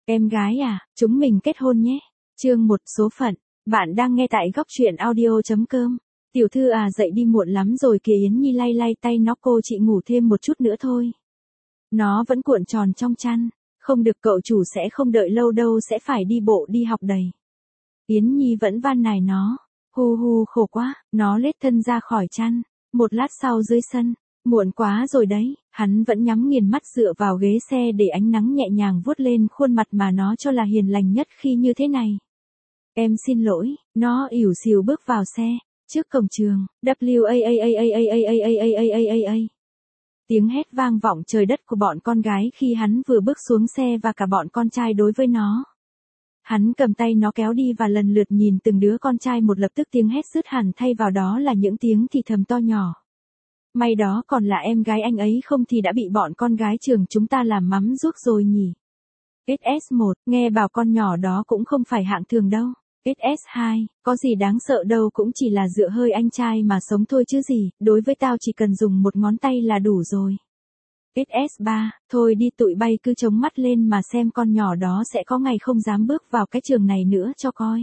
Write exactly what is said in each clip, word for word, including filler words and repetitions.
Em gái à, chúng mình kết hôn nhé. Chương một số phận. Bạn đang nghe tại góc truyện audio chấm com. Tiểu thư à, dậy đi muộn lắm rồi kìa. Yến Nhi lay lay tay nó, cô chị ngủ thêm một chút nữa thôi. Nó vẫn cuộn tròn trong chăn. Không được, cậu chủ sẽ không đợi lâu đâu, sẽ phải đi bộ đi học đầy. Yến Nhi vẫn van nài nó. Hu hu, khổ quá. Nó lết thân ra khỏi chăn. Một lát sau dưới sân. Muộn quá rồi đấy, hắn vẫn nhắm nghiền mắt dựa vào ghế xe để ánh nắng nhẹ nhàng vuốt lên khuôn mặt mà nó cho là hiền lành nhất khi như thế này. Em xin lỗi, nó ỉu xìu bước vào xe. Trước cổng trường, W A A A A A A A A A A A A. Tiếng hét vang vọng trời đất của bọn con gái khi hắn vừa bước xuống xe và cả bọn con trai đối với nó. Hắn cầm tay nó kéo đi và lần lượt nhìn từng đứa con trai một, lập tức tiếng hét dứt hẳn, thay vào đó là những tiếng thì thầm to nhỏ. May đó còn là em gái anh ấy, không thì đã bị bọn con gái trường chúng ta làm mắm ruốc rồi nhỉ. ét ét một, nghe bảo con nhỏ đó cũng không phải hạng thường đâu. ét ét hai, có gì đáng sợ đâu, cũng chỉ là dựa hơi anh trai mà sống thôi chứ gì, đối với tao chỉ cần dùng một ngón tay là đủ rồi. ét ét ba, thôi đi tụi bay cứ chống mắt lên mà xem con nhỏ đó sẽ có ngày không dám bước vào cái trường này nữa cho coi.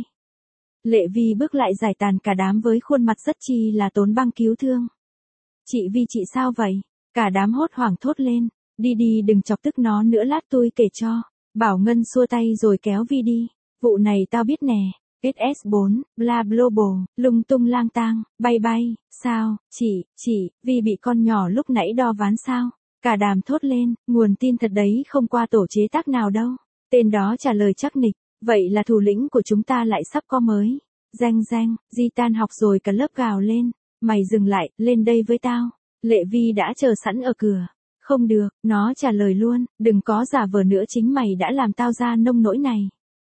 Lệ Vi bước lại giải tàn cả đám với khuôn mặt rất chi là tốn băng cứu thương. Chị Vi, chị sao vậy? Cả đám hốt hoảng thốt lên. Đi đi, đừng chọc tức nó nữa, lát tôi kể cho. Bảo Ngân xua tay rồi kéo Vi đi. Vụ này tao biết nè. ét ét bốn, bla global, lung tung lang tang, bay bay. Sao, chị, chị, Vi bị con nhỏ lúc nãy đo ván sao? Cả đám thốt lên, nguồn tin thật đấy, không qua tổ chế tác nào đâu. Tên đó trả lời chắc nịch. Vậy là thủ lĩnh của chúng ta lại sắp có mới. Danh danh, Di tan học rồi cả lớp gào lên. Mày dừng lại, lên đây với tao. Lệ Vi đã chờ sẵn ở cửa. Không được, nó trả lời luôn, đừng có giả vờ nữa, chính mày đã làm tao ra nông nỗi này.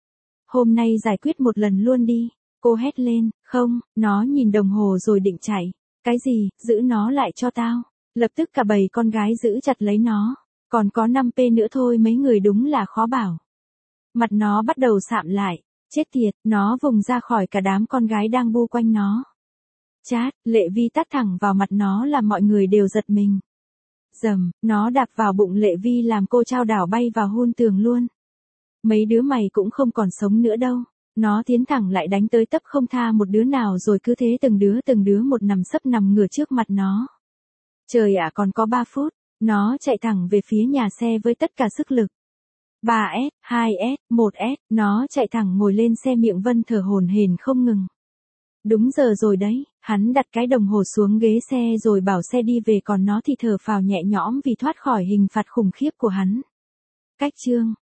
Hôm nay giải quyết một lần luôn đi. Cô hét lên, không, nó nhìn đồng hồ rồi định chạy. Cái gì, giữ nó lại cho tao. Lập tức cả bầy con gái giữ chặt lấy nó. Còn có năm pê nữa thôi, mấy người đúng là khó bảo. Mặt nó bắt đầu sạm lại. Chết tiệt, nó vùng ra khỏi cả đám con gái đang bu quanh nó. Chát, Lệ Vi tát thẳng vào mặt nó làm mọi người đều giật mình. Dầm, nó đạp vào bụng Lệ Vi làm cô chao đảo bay vào hun tường luôn. Mấy đứa mày cũng không còn sống nữa đâu. Nó tiến thẳng lại đánh tới tấp không tha một đứa nào, rồi cứ thế từng đứa từng đứa một nằm sấp nằm ngửa trước mặt nó. Trời ạ, còn có ba phút, nó chạy thẳng về phía nhà xe với tất cả sức lực. ba S, hai S, một S, nó chạy thẳng ngồi lên xe, miệng Vân thở hổn hển không ngừng. Đúng giờ rồi đấy, hắn đặt cái đồng hồ xuống ghế xe rồi bảo xe đi về, còn nó thì thở phào nhẹ nhõm vì thoát khỏi hình phạt khủng khiếp của hắn. Cách chương